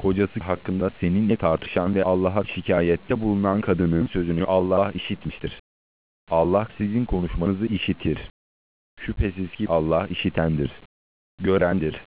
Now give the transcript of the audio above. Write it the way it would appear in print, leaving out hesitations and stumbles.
kocası hakkında seninle tartışan ve Allah'a şikayette bulunan kadının sözünü Allah işitmiştir. Allah sizin konuşmanızı işitir. Şüphesiz ki Allah işitendir, görendir.